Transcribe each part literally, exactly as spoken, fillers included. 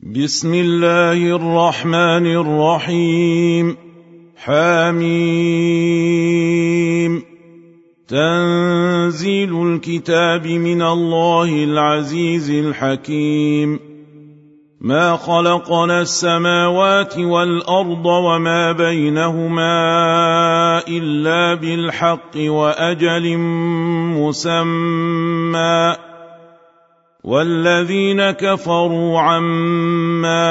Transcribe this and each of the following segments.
بسم الله الرحمن الرحيم. حميم. تنزيل الكتاب من الله العزيز الحكيم. ما خلقنا السماوات والأرض وما بينهما إلا بالحق وأجل مسمى، والذين كفروا عما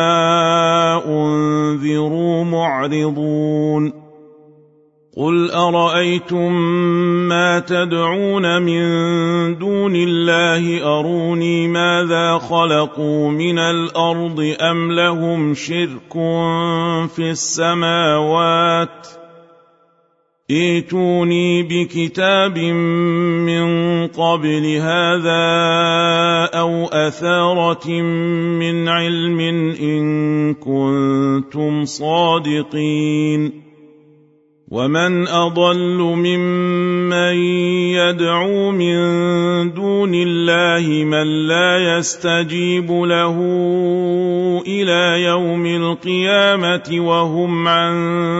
أنذروا معرضون. قل أرأيتم ما تدعون من دون الله أروني ماذا خلقوا من الأرض أم لهم شرك في السماوات؟ ائتوني بكتاب من قبل هذا أو أثارة من علم إن كنتم صادقين. ومن أضل ممن يدعو من دون الله من لا يستجيب له إلى يوم القيامة وهم عن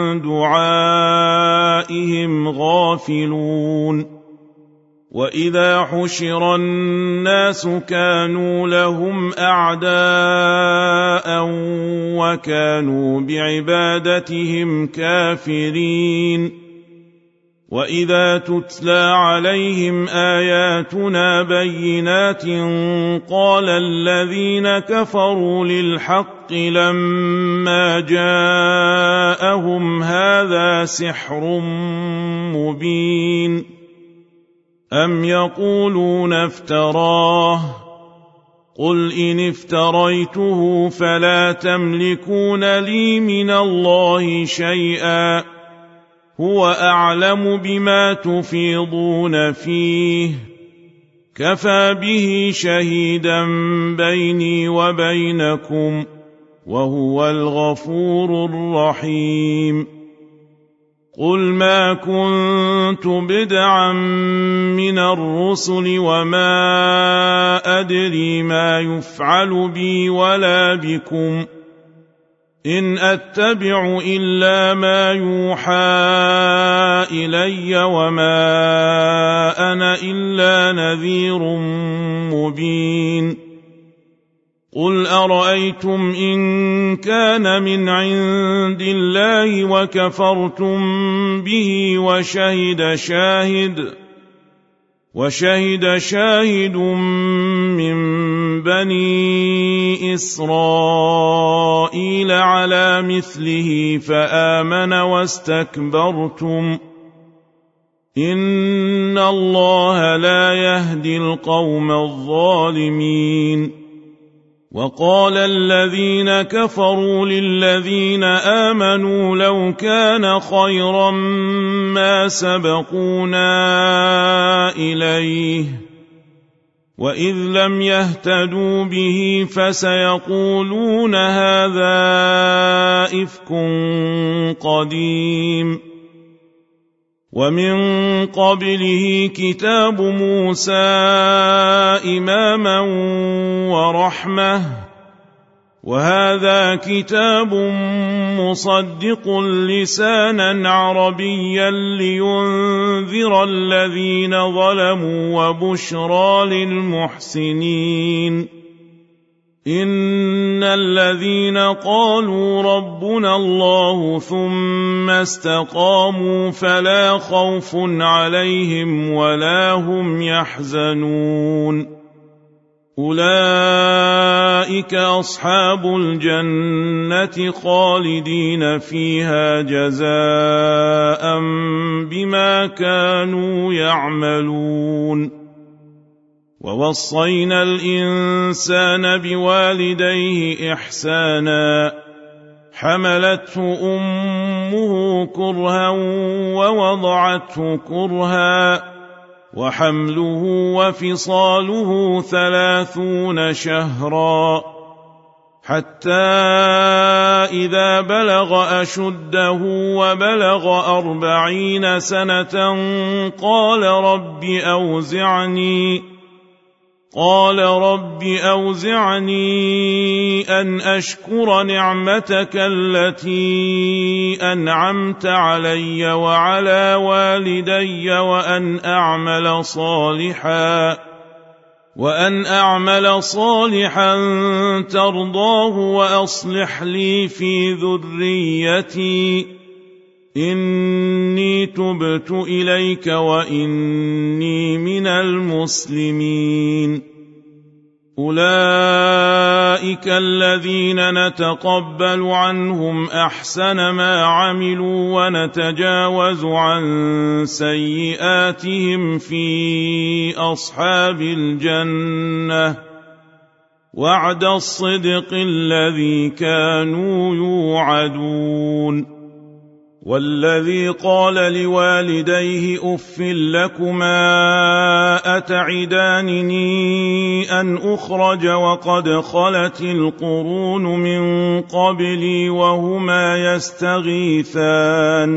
دعائهم غافلون. وإذا حشر الناس كانوا لهم أعداء وكانوا بعبادتهم كافرين. وإذا تتلى عليهم آياتنا بينات قال الذين كفروا للحق لما جاءهم هذا سحر مبين. أم يقولون افتراه؟ قل إن افتريته فلا تملكون لي من الله شيئا، هو أعلم بما تفيضون فيه، كفى به شهيدا بيني وبينكم، وهو الغفور الرحيم. قل ما كنت بدعا من الرسل وما أدري ما يفعل بي ولا بكم، إن أتبع إلا ما يوحى إلي وما أنا إلا نذير مبين. قل أرأيتم إن كان من عند الله وكفرتم به وشهد شاهد وشهد شاهد من بني إسرائيل على مثله فآمن واستكبرتم، إن الله لا يهدي القوم الظالمين. وقال الذين كفروا للذين آمنوا لو كان خيرا ما سبقونا إليه، وإذ لم يهتدوا به فسيقولون هذا إفك قديم. ومن قبله كتاب موسى إماما ورحمة، وهذا كتاب مصدق لسانا عربيا لينذر الذين ظلموا وبشرى للمحسنين. إن الذين قالوا ربنا الله ثم استقاموا فلا خوف عليهم ولا هم يحزنون، أولئك أصحاب الجنة خالدين فيها جزاء بما كانوا يعملون. ووصينا الإنسان بوالديه إحسانا، حملته أمه كرها ووضعته كرها، وحمله وفصاله ثلاثون شهرا، حتى إذا بلغ أشده وبلغ أربعين سنة قال رب أوزعني قال رب أوزعني أن أشكر نعمتك التي أنعمت علي وعلى والدي وأن أعمل صالحا وأن أعمل صالحا ترضاه وأصلح لي في ذريتي إني تبت إليك وإني من المسلمين. أولئك الذين نتقبل عنهم أحسن ما عملوا ونتجاوز عن سيئاتهم في أصحاب الجنة وعد الصدق الذي كانوا يوعدون. والذي قال لوالديه أف لكما أتعدانني أن أخرج وقد خلت القرون من قبلي وهما يستغيثان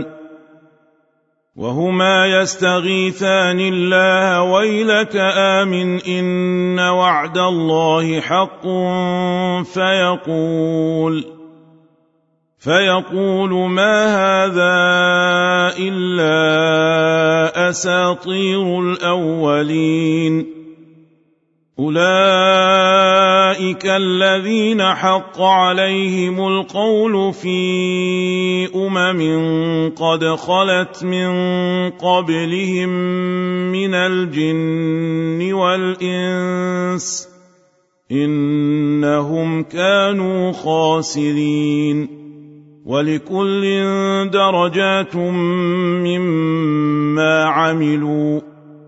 وهما يستغيثان الله ويلك آمن إن وعد الله حق فيقول فيقول ما هذا إلا أساطير الأولين. أولئك الذين حق عليهم القول في أمم قد خلت من قبلهم من الجن والإنس إنهم كانوا خاسرين. ولكل درجات مما عملوا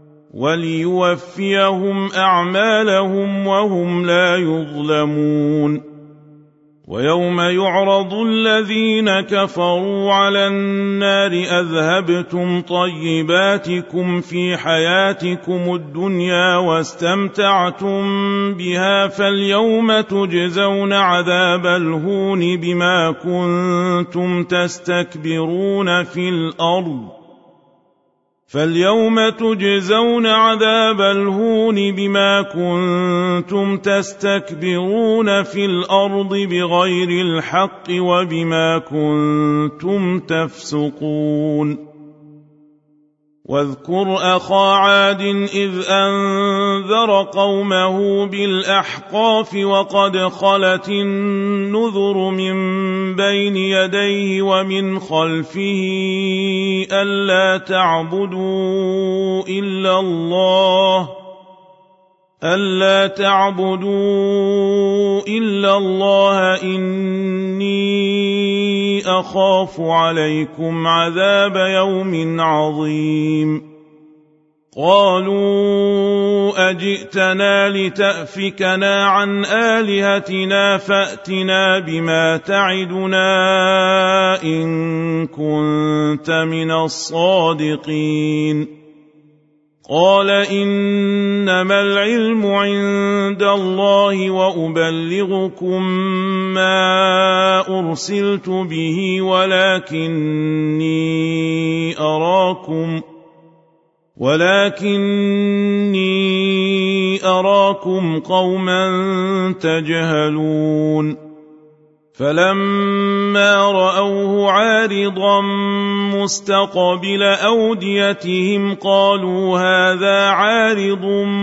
وليوفيهم أعمالهم وهم لا يظلمون. ويوم يعرض الذين كفروا على النار أذهبتم طيباتكم في حياتكم الدنيا واستمتعتم بها فاليوم تجزون عذاب الهون بما كنتم تستكبرون في الأرض فاليوم تجزون عذاب الهون بما كنتم تستكبرون في الأرض بغير الحق وبما كنتم تفسقون. واذكر أخا عاد إذ أنذر قومه بالأحقاف وقد خلت النذر من بين يديه ومن خلفه ألا تعبدوا إلا الله ألا تعبدوا إلا الله إني أخاف عليكم عذاب يوم عظيم. قالوا أجئتنا لتأفكنا عن آلهتنا فأتنا بما تعدنا إن كنت من الصادقين. قال إنما العلم عند الله وأبلغكم ما أرسلت به ولكني أراكم ولكني أراكم قوما تجهلون. فلما رأوه عارضا مستقبل أوديتهم قالوا هذا عارض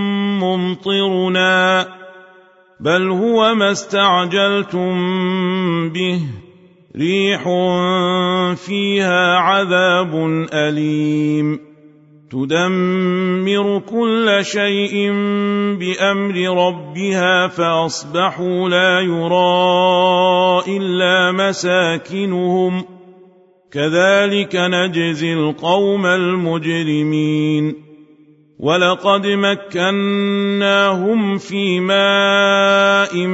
ممطرنا بل هو ما استعجلتم به ريح فيها عذاب أليم تدمر كل شيء بأمر ربها فأصبحوا لا يرى إلا مساكنهم كذلك نجزي القوم المجرمين. ولقد مكناهم في ماء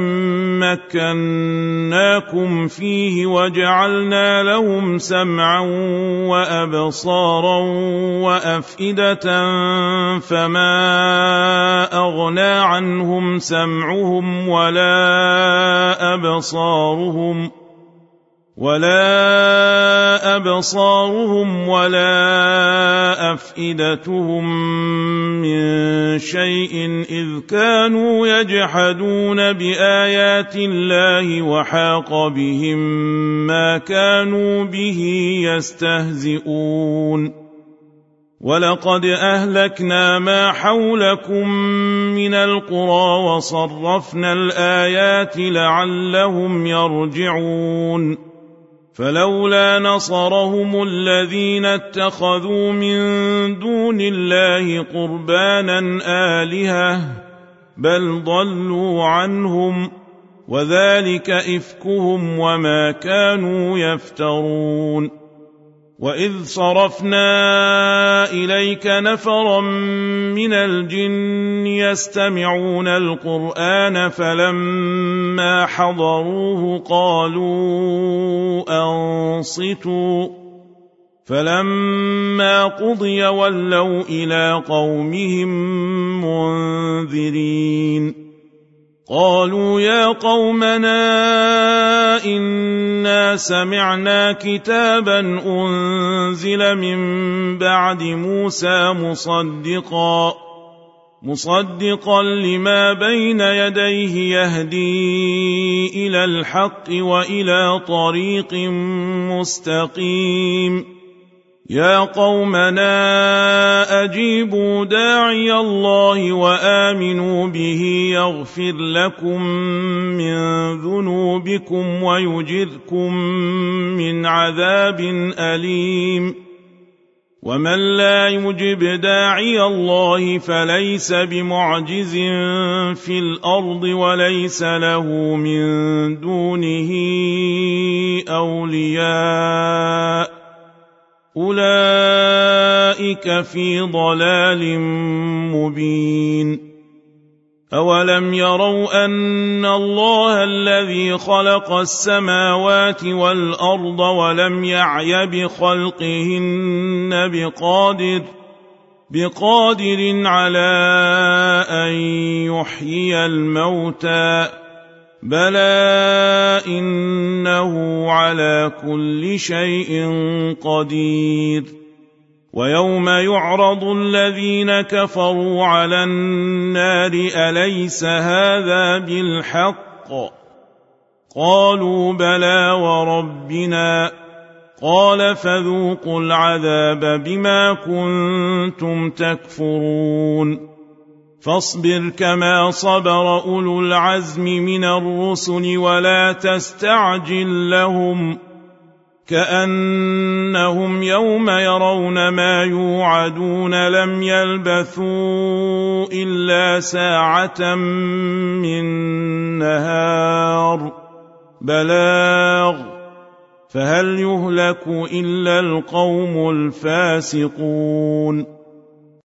مكناكم فيه وجعلنا لهم سمعا وأبصارا وأفئدة فما أغنى عنهم سمعهم ولا أبصارهم ولا أبصارهم ولا أفئدتهم من شيء إذ كانوا يجحدون بآيات الله وحاق بهم ما كانوا به يستهزئون ولقد أهلكنا ما حولكم من القرى وصرفنا الآيات لعلهم يرجعون فلولا نصرهم الذين اتخذوا من دون الله قربانا آلهة بل ضلوا عنهم وذلك إفكهم وما كانوا يفترون وإذ صرفنا إليك نفرا من الجن يستمعون القرآن فلما حضروه قالوا أنصتوا فلما قضي ولوا إلى قومهم منذرين قالوا يا قومنا إنا سمعنا كتابا أنزل من بعد موسى مصدقا مصدقا لما بين يديه يهدي إلى الحق وإلى طريق مستقيم يا قومنا أجيبوا داعي الله وآمنوا به يغفر لكم من ذنوبكم ويجركم من عذاب أليم ومن لا يجب داعي الله فليس بمعجز في الأرض وليس له من دونه أولياء أولئك في ضلال مبين أولم يروا أن الله الذي خلق السماوات والأرض ولم يعي بخلقهن بقادر بقادر على أن يحيي الموتى بلى إنه على كل شيء قدير ويوم يعرض الذين كفروا على النار أليس هذا بالحق قالوا بلى وربنا قال فذوقوا العذاب بما كنتم تكفرون فاصبر كما صبر أولو العزم من الرسل ولا تستعجل لهم كأنهم يوم يرون ما يوعدون لم يلبثوا إلا ساعة من نهار بلاغ فهل يهلك إلا القوم الفاسقون